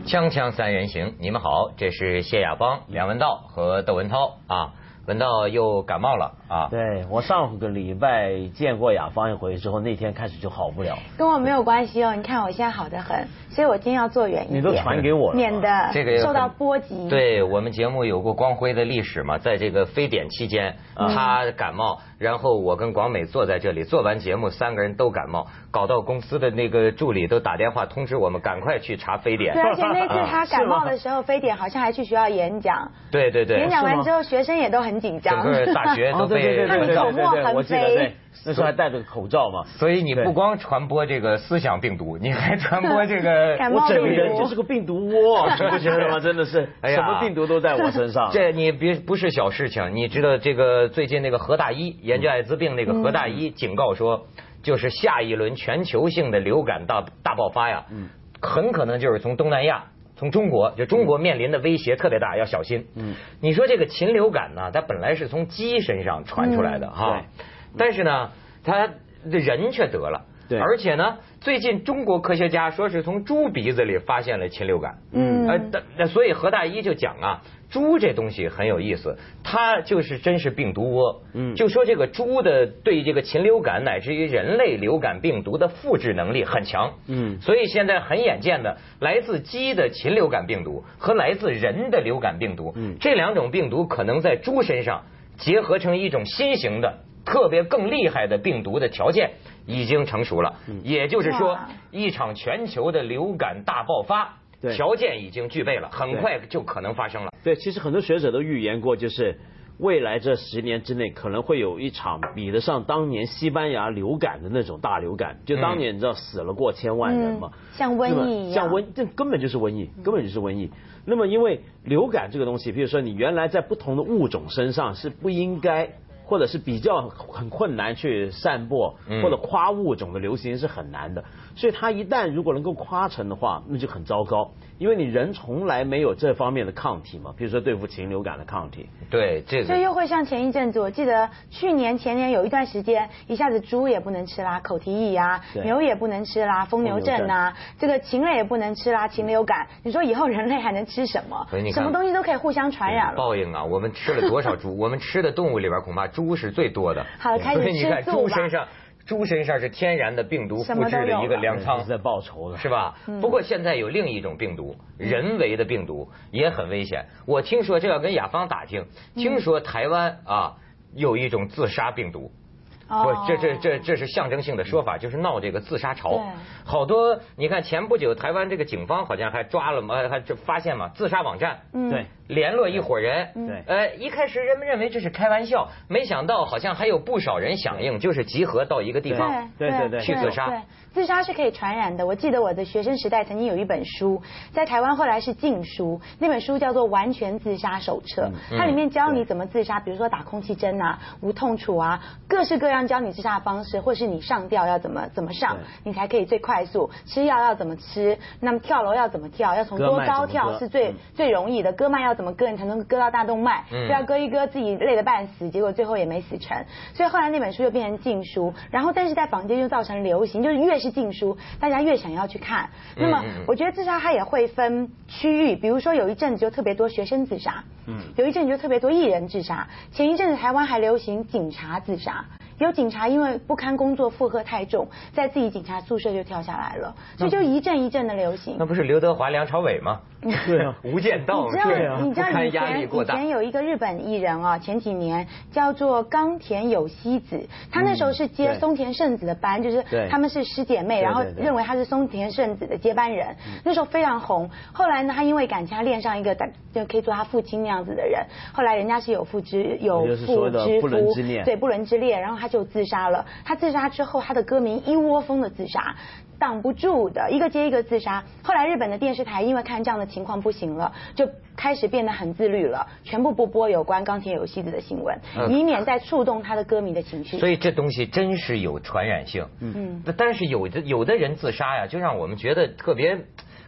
锵锵三人行，你们好，这是谢亚邦、梁文道和窦文涛啊。文道又感冒了啊！ 对，我上个礼拜见过雅芳一回之后，那天开始就好不了。 跟我没有关系哦，你看我现在好得很，所以我今天要坐远一点。 你都传给我了， 免得受到波及。 对，我们节目有过光辉的历史嘛，在这个非典期间，他感冒，然后我跟广美坐在这里，做完节目3个人都感冒，搞到公司的那个助理都打电话通知我们赶快去查非典。 对，而且那次他感冒的时候，非典好像还去学校演讲。 对对对。 演讲完之后，学生也都很紧张。 整个大学都被他们口沫横飞。 那时候还戴着口罩嘛。 所以你不光传播这个思想病毒，你还传播这个。 我整个人就是个病毒窝，你不觉得吗？真的是，什么病毒都在我身上。 这你不是小事情，你知道这个最近那个何大一研究艾滋病那个何大一警告说，就是下一轮全球性的流感大爆发呀，很可能就是从东南亚。从中国，就中国面临的威胁特别大，要小心。你说这个禽流感呢，它本来是从鸡身上传出来的哈，但是呢，它人却得了。对，而且呢，最近中国科学家说是从猪鼻子里发现了禽流感。所以何大一就讲啊，猪这东西很有意思，它就是真是病毒窝。就说这个猪的对这个禽流感乃至于人类流感病毒的复制能力很强。所以现在很眼见的，来自鸡的禽流感病毒和来自人的流感病毒，这2种病毒可能在猪身上结合成一种新型的特别更厉害的病毒的条件已经成熟了。也就是说，一场全球的流感大爆发条件已经具备了，很快就可能发生了。 对，其实很多学者都预言过，就是未来这10年之内可能会有一场比得上当年西班牙流感的那种大流感。就当年你知道死了过千万人嘛， 像瘟疫一样， 这根本就是瘟疫，根本就是瘟疫。那么因为流感这个东西，比如说你原来在不同的物种身上是不应该，或者是比较很困难去散播，或者跨物种的流行是很难的，所以它一旦如果能够跨成的话，那就很糟糕，因为你人从来没有这方面的抗体嘛，比如说对付禽流感的抗体。 对，这个。 所以又会像前一阵子，我记得去年前年有一段时间，一下子猪也不能吃啦，口蹄疫啊，牛也不能吃啦，疯牛症啊，这个禽类也不能吃啦，禽流感。你说以后人类还能吃什么？什么东西都可以互相传染了。 报应啊！我们吃了多少猪？我们吃的动物里边恐怕猪是最多的。 好了，开始吃素吧。 猪身上是天然的病毒复制的一个粮仓， 在报仇了， 是吧？不过现在有另一种病毒，人为的病毒也很危险。我听说这要跟雅芳打听，听说台湾啊有一种自杀病毒。这是象征性的说法，就是闹这个自杀潮。好多你看前不久台湾这个警方好像还抓了还发现嘛自杀网站。 对， 联络一伙人。一开始人们认为这是开玩笑，没想到好像还有不少人响应，就是集合到一个地方， 对， 去自杀。 对，自杀是可以传染的。我记得我的学生时代曾经有一本书，在台湾后来是禁书，那本书叫做《完全自杀手册》，它里面教你怎么自杀，比如说打空气针啊、无痛处啊，各式各样教你自杀的方式，或是你上吊要怎么上，你才可以最快速，吃药要怎么吃，那么跳楼要怎么跳，要从多高跳是最容易的，割脉要怎么割你才能割到大动脉，不要割一割自己累得半死，结果最后也没死成。所以后来那本书就变成禁书，然后但是在坊间就造成流行，就是越是禁书，大家越想要去看。那么我觉得自杀它也会分区域，比如说有一阵子就特别多学生自杀，有一阵子就特别多艺人自杀，前一阵子台湾还流行警察自杀。有警察因为不堪工作负荷太重，在自己警察宿舍就跳下来了，所以就一阵一阵的流行。 那不是刘德华、梁朝伟吗？ 对啊， 无间道。 你知道以前有一个日本艺人啊，前几年叫做冈田有希子，他那时候是接松田圣子的班，就是他们是师姐妹，然后认为他是松田圣子的接班人，那时候非常红。后来呢，他因为感情他恋上一个就可以做他父亲那样子的人，后来人家是有妇之夫，对，不伦之恋，然后他就自杀了。他自杀之后，他的歌迷一窝蜂的自杀，挡不住的，一个接一个自杀。后来日本的电视台因为看这样的情况不行了，就开始变得很自律了，全部不播有关冈田有希子的新闻，以免再触动他的歌迷的情绪。 所以这东西真是有传染性。但是有的人自杀呀，就让我们觉得特别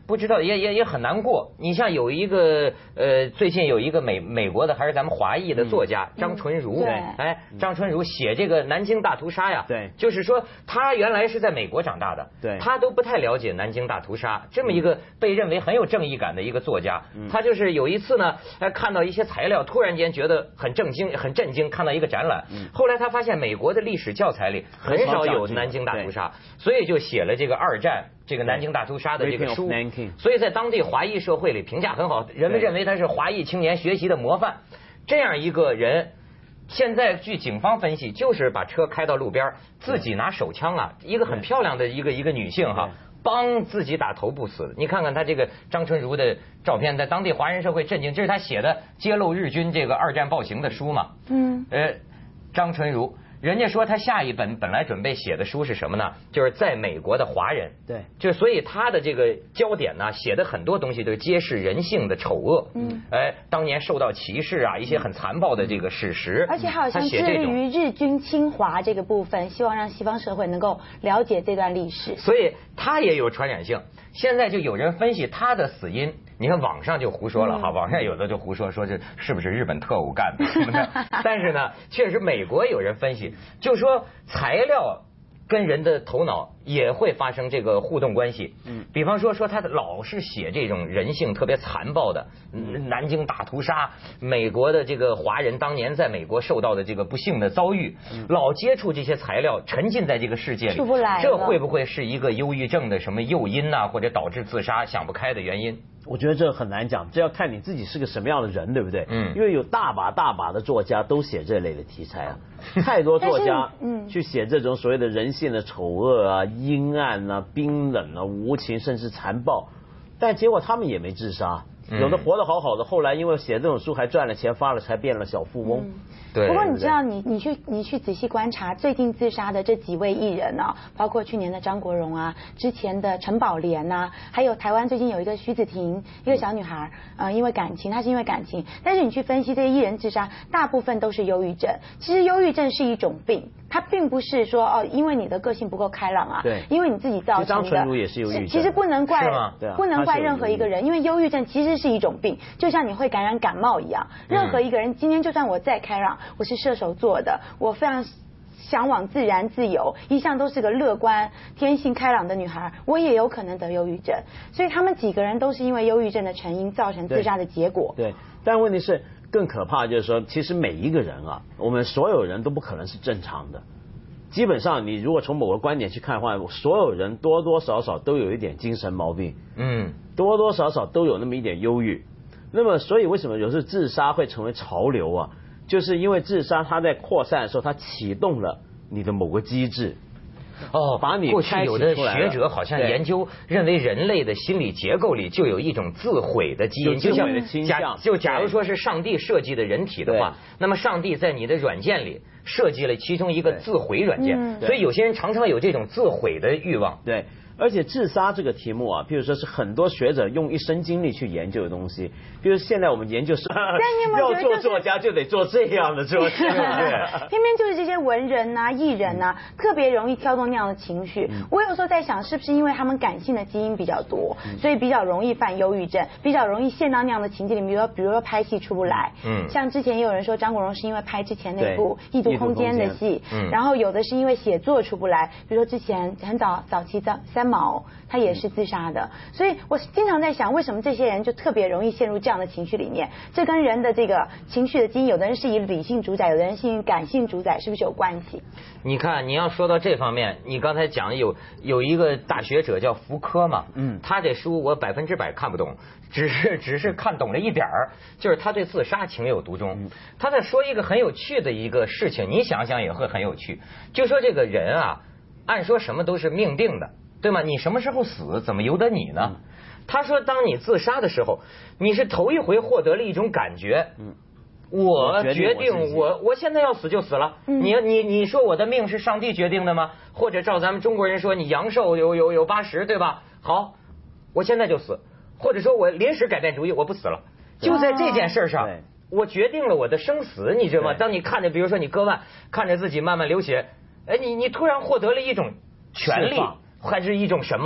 不知道也很难过。你像有一个最近有一个美国的还是咱们华裔的作家张纯如，哎，张纯如写这个南京大屠杀呀， 对， 就是说他原来是在美国长大的， 对， 他都不太了解南京大屠杀，这么一个被认为很有正义感的一个作家，他就是有一次呢，看到一些材料，突然间觉得很震惊，看到一个展览，后来他发现美国的历史教材里很少有南京大屠杀，所以就写了这个二战。这个南京大屠杀的这个书，所以在当地华裔社会里评价很好，人们认为他是华裔青年学习的模范。这样一个人，现在据警方分析，就是把车开到路边，自己拿手枪啊，一个很漂亮的一个女性哈，帮自己打头部死。你看看他这个张纯如的照片，在当地华人社会震惊，这是他写的揭露日军这个二战暴行的书嘛？张纯如。人家说他下一本本来准备写的书是什么呢？就是在美国的华人， 对， 就所以他的这个焦点呢，写的很多东西都揭示人性的丑恶，当年受到歧视啊，一些很残暴的这个史实， 而且还好像致力于日军侵华这个部分，希望让西方社会能够了解这段历史， 所以他也有传染性。现在就有人分析他的死因，你看网上就胡说了哈，网上有的就胡说这是不是日本特务干的什么的，但是呢，确实美国有人分析，就说材料跟人的头脑也会发生这个互动关系。比方说他老是写这种人性特别残暴的南京大屠杀，美国的这个华人当年在美国受到的这个不幸的遭遇，老接触这些材料，沉浸在这个世界里， 出不来了。 这会不会是一个忧郁症的什么诱因啊，或者导致自杀想不开的原因？ 我觉得这很难讲，这要看你自己是个什么样的人，对不对？因为有大把的作家都写这类的题材啊，太多作家去写这种所谓的人性的丑恶啊、阴暗啊、冰冷啊、无情甚至残暴，但结果他们也没自杀，有的活得好好的，后来因为写这种书还赚了钱，发了财，变了小富翁。 对。 不过你知道，你去仔细观察最近自杀的这几位艺人啊，包括去年的张国荣啊，之前的陈宝莲啊，还有台湾最近有一个徐子婷，一个小女孩，因为感情，她是因为感情，但是你去分析这些艺人自杀，大部分都是忧郁症。其实忧郁症是一种病，它并不是说因为你的个性不够开朗啊， 对， 因为你自己造成的。 张纯如也是忧郁症， 其实不能怪，不能怪任何一个人，因为忧郁症其实是一种病，就像你会感染感冒一样。任何一个人今天就算我再开朗，我是射手座的，我非常向往自然自由，一向都是个乐观天性开朗的女孩，我也有可能得忧郁症。所以他们几个人都是因为忧郁症的成因造成自杀的结果。 对，但问题是更可怕就是说，其实每一个人啊，我们所有人都不可能是正常的。基本上你如果从某个观点去看的话，所有人多多少少都有一点精神毛病，多多少少都有那么一点忧郁。那么所以为什么有时候自杀会成为潮流啊？就是因为自杀它在扩散的时候，它启动了你的某个机制。把你过去有的学者好像研究认为人类的心理结构里就有一种自毁的基因， 就像假如说是上帝设计的人体的话，那么上帝在你的软件里设计了其中一个自毁软件，所以有些人常常有这种自毁的欲望。 对。而且自杀这个题目啊，譬如说是很多学者用一生精力去研究的东西。比如现在我们研究说，要做作家就得做这样的作家， 偏偏就是这些文人啊、艺人啊，特别容易挑动那样的情绪。我有时候在想，是不是因为他们感性的基因比较多，所以比较容易犯忧郁症，比较容易陷到那样的情境里，比如说拍戏出不来。像之前也有人说张国荣是因为拍之前那部《异度空间》的戏，然后有的是因为写作出不来，比如说之前很早期三毛他也是自杀的。所以我经常在想，为什么这些人就特别容易陷入这样的情绪里面？这跟人的这个情绪的基因，有的人是以理性主宰，有的人是以感性主宰，是不是有关系？ 你看，你要说到这方面，你刚才讲有一个大学者叫福柯嘛，他这书我100%看不懂，只是看懂了一点儿，就是他对自杀情有独钟。他在说一个很有趣的一个事情，你想想也会很有趣，就说这个人啊，按说什么都是命定的，对吗？你什么时候死，怎么由得你呢？他说，当你自杀的时候，你是头一回获得了一种感觉。我决定我现在要死就死了。你说我的命是上帝决定的吗？或者照咱们中国人说，你阳寿有80，对吧？好，我现在就死。或者说我临时改变主意，我不死了。就在这件事上，我决定了我的生死，你知道吗？当你看着，比如说你割腕，看着自己慢慢流血，你突然获得了一种权利，还是一种什么？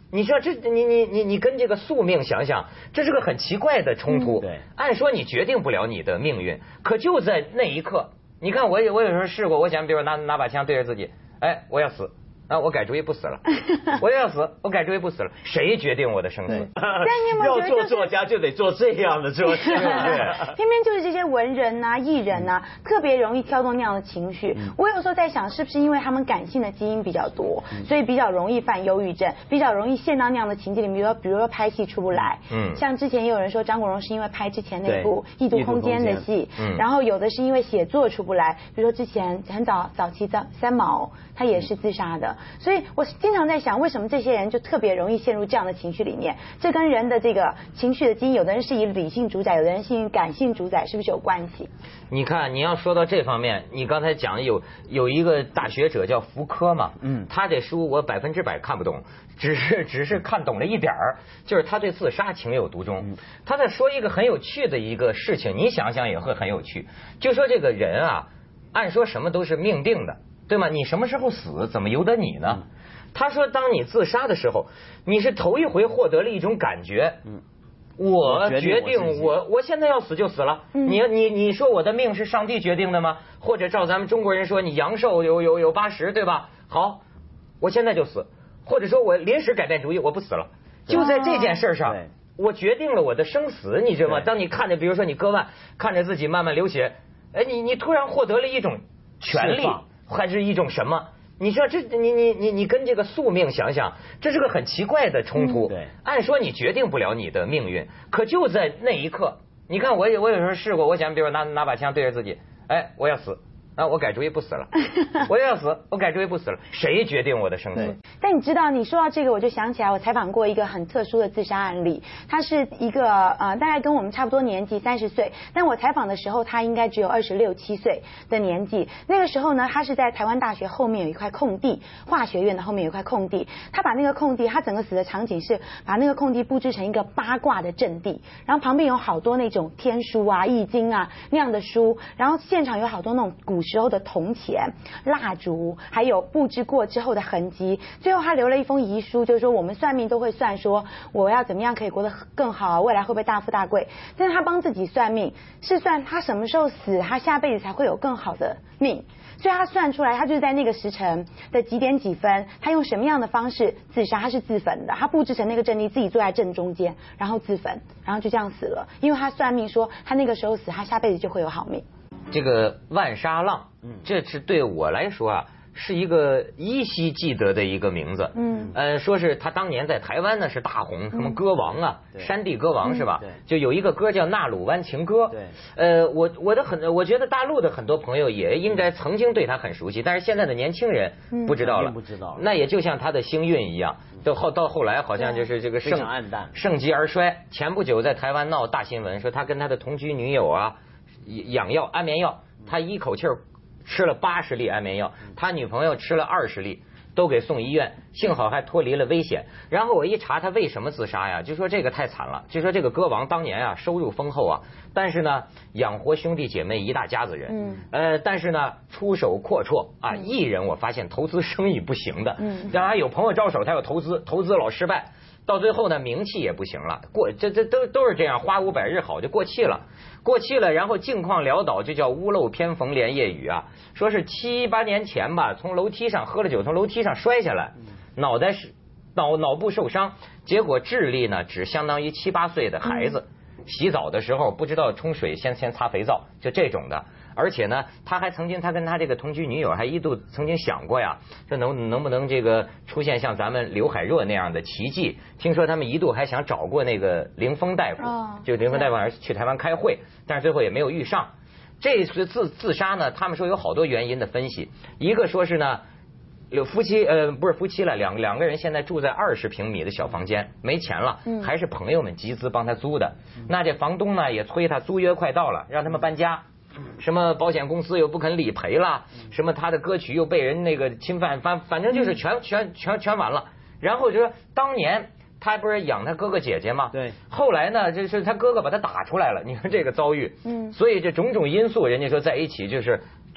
你说这你跟这个宿命想想，这是个很奇怪的冲突。 对， 按说你决定不了你的命运，可就在那一刻，你看我有时候试过，我想比如拿把枪对着自己，哎，我要死。啊，我改主意不死了，我要死，我改主意不死了，谁决定我的生死？ 要做作家就得做这样的作家， 偏偏就是这些文人啊、艺人啊，特别容易挑动那样的情绪。我有时候在想，是不是因为他们感性的基因比较多，所以比较容易犯忧郁症，比较容易陷到那样的情境里面，比如说拍戏出不来。像之前也有人说张国荣是因为拍之前那部《异度空间》的戏，然后有的是因为写作出不来，比如说之前很早期三毛他也是自杀的。所以我经常在想，为什么这些人就特别容易陷入这样的情绪里面？这跟人的这个情绪的基因，有的人是以理性主宰，有的人是以感性主宰，是不是有关系？ 你看，你要说到这方面，你刚才讲有一个大学者叫福柯嘛，他这书我100%看不懂，只是看懂了一点儿，就是他对自杀情有独钟。他在说一个很有趣的一个事情，你想想也会很有趣，就说这个人啊，按说什么都是命定的。对吗？你什么时候死，怎么由得你呢？他说，当你自杀的时候，你是头一回获得了一种感觉。我决定我现在要死就死了。你说我的命是上帝决定的吗？或者照咱们中国人说，你阳寿有80，对吧？好，我现在就死，或者说我临时改变主意，我不死了。就在这件事上，我决定了我的生死，你知道吗？当你看着，比如说你割腕，看着自己慢慢流血，哎，你突然获得了一种权利。还是一种什么？你说这你跟这个宿命想想，这是个很奇怪的冲突。 对， 按说你决定不了你的命运，可就在那一刻，你看我有时候试过，我想比如拿把枪对着自己，哎，我要死。啊，我改主意不死了，我要死，我改主意不死了，谁决定我的生死？ 但你知道，你说到这个，我就想起来，我采访过一个很特殊的自杀案例。他是一个大概跟我们差不多年纪，30岁，但我采访的时候，他应该只有26、7岁的年纪。那个时候呢，他是在台湾大学后面有一块空地，化学院的后面有一块空地。他把那个空地，他整个死的场景是把那个空地布置成一个八卦的阵地，然后旁边有好多那种天书啊、易经啊那样的书，然后现场有好多那种古时候的铜钱、蜡烛，还有布置过之后的痕迹。最后他留了一封遗书，就是说我们算命都会算说我要怎么样可以过得更好，未来会不会大富大贵。但是他帮自己算命，是算他什么时候死，他下辈子才会有更好的命。所以他算出来，他就是在那个时辰的几点几分，他用什么样的方式自杀，他是自焚的，他布置成那个阵地，自己坐在正中间，然后自焚，然后就这样死了。因为他算命说他那个时候死，他下辈子就会有好命。 这个万沙浪，这是对我来说啊，是一个依稀记得的一个名字。说是他当年在台湾呢是大红，什么歌王啊，山地歌王是吧？就有一个歌叫《纳鲁湾情歌》。我觉得大陆的很多朋友也应该曾经对他很熟悉，但是现在的年轻人不知道了。 不知道。 那也就像他的星运一样，到后来好像就是这个盛极而衰。前不久在台湾闹大新闻，说他跟他的同居女友啊。养药安眠药，他一口气吃了80粒安眠药，他女朋友吃了20粒，都给送医院，幸好还脱离了危险。然后我一查他为什么自杀呀，就说这个太惨了，就说这个歌王当年啊收入丰厚啊，但是呢养活兄弟姐妹一大家子人，但是呢出手阔绰啊，艺人我发现投资生意不行的，当然有朋友招手，他要投资老失败。到最后呢，名气也不行了，这都是这样，花无百日好就过气了，然后境况潦倒，就叫屋漏偏逢连夜雨啊。说是7、8年前吧，从楼梯上喝了酒，从楼梯上摔下来，脑部受伤，结果智力呢只相当于7、8岁的孩子，洗澡的时候不知道冲水先擦肥皂，就这种的。而且呢，他跟他这个同居女友还一度曾经想过呀，说能不能这个出现像咱们刘海若那样的奇迹？听说他们一度还想找过那个凌峰大夫，就凌峰大夫去台湾开会，但是最后也没有遇上。这次自杀呢，他们说有好多原因的分析，一个说是呢。有夫妻不是夫妻了，两个人现在住在20平米的小房间，没钱了，还是朋友们集资帮他租的。那这房东呢也催他租约快到了，让他们搬家。什么保险公司又不肯理赔了，什么他的歌曲又被人那个侵犯，反正就是全完了。然后就说当年他不是养他哥哥姐姐吗？ 对。 后来呢，这是他哥哥把他打出来了。你看这个遭遇，所以这种种因素，人家说在一起就是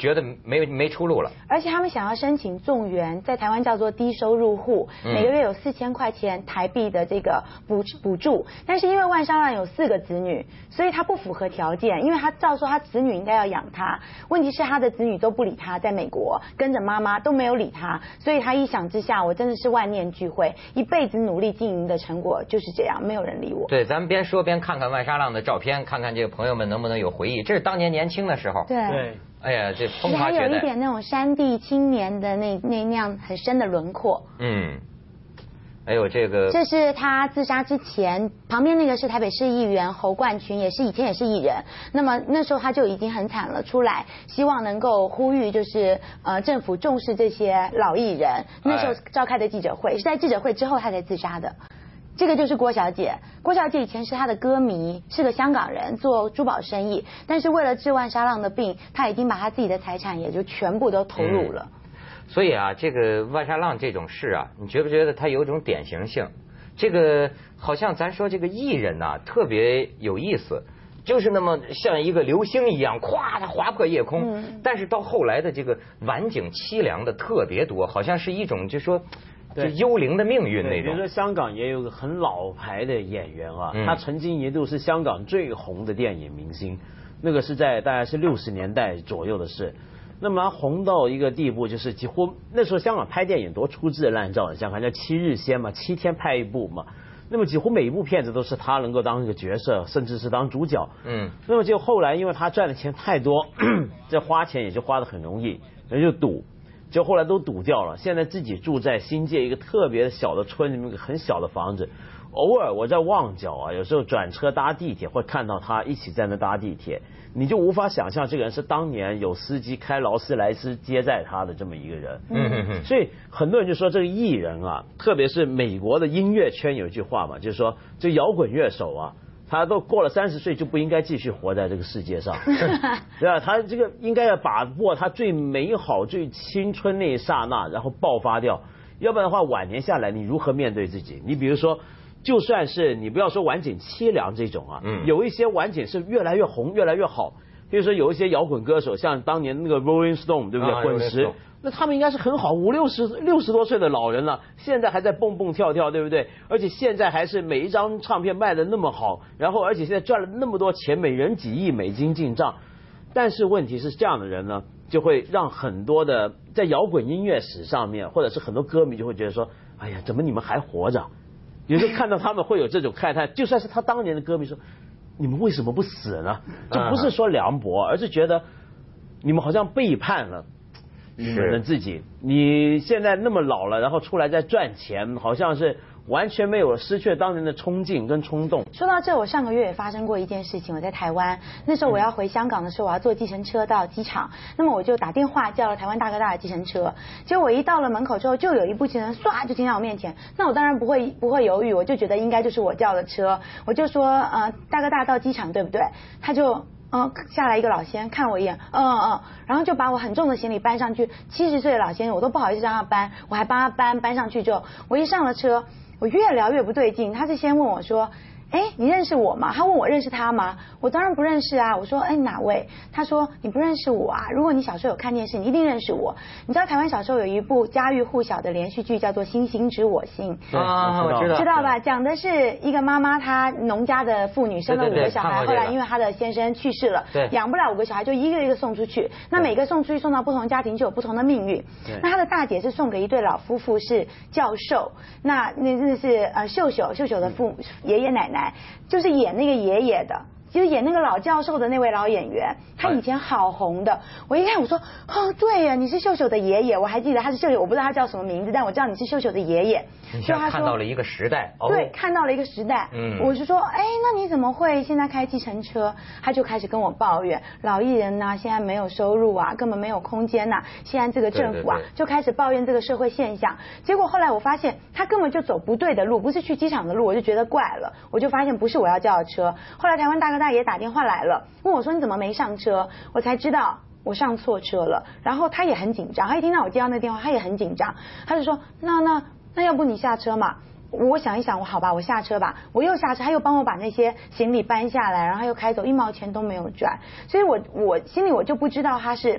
觉得没出路了。 而且他们想要申请纵援，在台湾叫做低收入户，每个月有4000块钱台币的这个补助，但是因为万商浪有4个子女，所以他不符合条件，因为他照说他子女应该要养他，问题是他的子女都不理他，在美国跟着妈妈都没有理他，所以他一想之下，我真的是万念俱灰，一辈子努力经营的成果就是这样，没有人理我。 对，咱们边说边看看万沙浪的照片，看看这个朋友们能不能有回忆。这是当年年轻的时候。 对。 哎呀，这风华还绝代。 有一点那种山地青年的那样很深的轮廓。 哎呦，这个这是他自杀之前，旁边那个是台北市议员侯冠群，以前也是艺人。那么那时候他就已经很惨了，出来希望能够呼吁，就是政府重视这些老艺人。那时候召开的记者会，是在记者会之后他才自杀的。这个就是郭小姐，郭小姐以前是她的歌迷，是个香港人，做珠宝生意，但是为了治万沙浪的病，她已经把她自己的财产也就全部都投入了。 所以啊，这个万沙浪这种事啊，你觉不觉得它有一种典型性？这个好像咱说这个艺人呐，特别有意思，就是那么像一个流星一样，咵，它划破夜空。但是到后来的这个晚景凄凉的特别多，好像是一种就说。就幽灵的命运那种。 比如说香港也有个很老牌的演员啊，他曾经一度是香港最红的电影明星，那个是在大概是60年代左右的事。那么他红到一个地步，就是几乎那时候香港拍电影多粗制滥造，你想看叫7日仙嘛，7天拍一部嘛。那么几乎每一部片子都是他能够当一个角色，甚至是当主角。那么就后来因为他赚的钱太多，这花钱也就花得很容易，人就赌。就后来都赌掉了，现在自己住在新界一个特别小的村里面，一个很小的房子。偶尔我在旺角啊，有时候转车搭地铁会看到他一起在那搭地铁，你就无法想象这个人是当年有司机开劳斯莱斯接载他的这么一个人。所以很多人就说这个艺人啊，特别是美国的音乐圈有一句话嘛，就是说这摇滚乐手啊，他都过了30岁就不应该继续活在这个世界上，对吧？他这个应该要把握他最美好、最青春那一刹那，然后爆发掉。要不然的话，晚年下来你如何面对自己？你比如说，就算是你不要说晚景凄凉这种啊，有一些晚景是越来越红、越来越好。比如说有一些摇滚歌手，像当年那个 Rolling Stone， 对不对？滚石。那他们应该是很好，60多岁的老人了，现在还在蹦蹦跳跳，对不对？而且现在还是每一张唱片卖的那么好，然后而且现在赚了那么多钱，每人几亿美金进账。但是问题是这样的人呢，就会让很多的在摇滚音乐史上面，或者是很多歌迷就会觉得说，哎呀，怎么你们还活着？有时候看到他们会有这种慨叹，就算是他当年的歌迷说，你们为什么不死呢？就不是说凉薄，而是觉得你们好像背叛了你们的自己。你现在那么老了，然后出来再赚钱，好像是完全没有，失去了当年的冲劲跟冲动。 说到这，我上个月也发生过一件事情。我在台湾，那时候我要回香港的时候，我要坐计程车到机场，那么我就打电话叫了台湾大哥大的计程车。结果我一到了门口之后，就有一部计程车唰就停在我面前。那我当然不会犹豫，我就觉得应该就是我叫的车，我就说大哥大到机场对不对？他就下来一个老先生看我一眼，然后就把我很重的行李搬上去。70岁的老先生，我都不好意思让他搬，我还帮他搬上去之后，我一上了车，我越聊越不对劲。他是先问我说，你认识我吗？他问我认识他吗？我当然不认识啊。我说哪位？他说你不认识我啊，如果你小时候有看电视，你一定认识我。你知道台湾小时候有一部家喻户晓的连续剧叫做《星星知我心》 啊，我知道吧？讲的是一个妈妈，她农家的妇女生了5个小孩，后来因为她的先生去世了，养不了5个小孩，就一个一个送出去。那每个送出去送到不同家庭就有不同的命运。那她的大姐是送给一对老夫妇，是教授，那是秀秀的爷爷奶奶，就是演那个爷爷的。就是演那个老教授的那位老演员，他以前好红的。我一看我说，对呀，你是秀秀的爷爷，我还记得他是秀秀，我不知道他叫什么名字，但我知道你是秀秀的爷爷。 就他看到了一个时代。 对，看到了一个时代。我就说，那你怎么会现在开计程车？他就开始跟我抱怨，老艺人呐，现在没有收入啊，根本没有空间呐。现在这个政府啊，就开始抱怨这个社会现象。结果后来我发现他根本就走不对的路，不是去机场的路，我就觉得怪了，我就发现不是我要叫的车。后来台湾大哥大爷打电话来了，问我说你怎么没上车？我才知道我上错车了。然后他也很紧张，他一听到我接到那个电话，他也很紧张，他就说那要不你下车嘛？我想一想，我好吧，我下车吧。我又下车，他又帮我把那些行李搬下来，然后又开走，1毛钱都没有赚。所以我心里我就不知道他是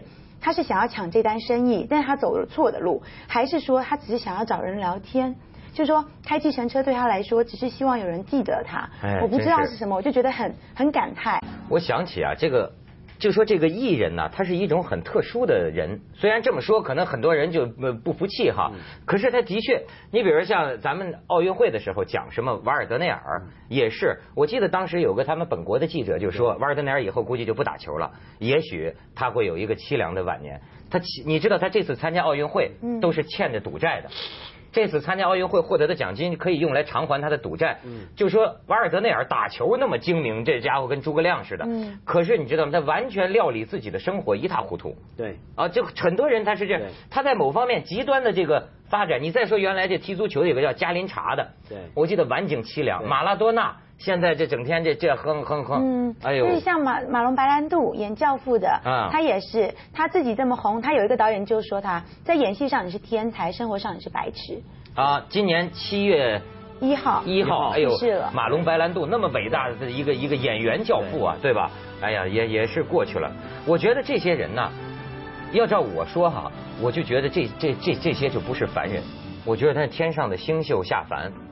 他是想要抢这单生意，但是他走了错的路，还是说他只是想要找人聊天？就是说开计程车对他来说，只是希望有人记得他。我不知道是什么，我就觉得很感慨。 我想起啊，就说这个艺人呢，他是一种很特殊的人。虽然这么说，可能很多人就不服气哈。可是他的确，你比如像咱们奥运会的时候讲什么瓦尔德内尔，也是。我记得当时有个他们本国的记者就说，瓦尔德内尔以后估计就不打球了，也许他会有一个凄凉的晚年。你知道他这次参加奥运会都是欠着赌债的。这次参加奥运会获得的奖金可以用来偿还他的赌债。就说瓦尔德内尔打球那么精明，这家伙跟诸葛亮似的。可是你知道吗？他完全料理自己的生活一塌糊涂。 对。 啊，就很多人他是这样，他在某方面极端的这个发展。你再说原来这踢足球有个叫加林查的， 对， 我记得晚景凄凉。马拉多纳现在这整天这哼， 哎呦，所以像马龙白兰度演教父的，他也是他自己这么红，他有一个导演就说他在演戏上你是天才，生活上你是白痴。 啊，今年7月1号，哎呦，马龙白兰度那么伟大的一个演员教父啊，对吧？哎呀，也是过去了。我觉得这些人呢，要照我说哈，我就觉得这些就不是凡人，我觉得他是天上的星宿下凡。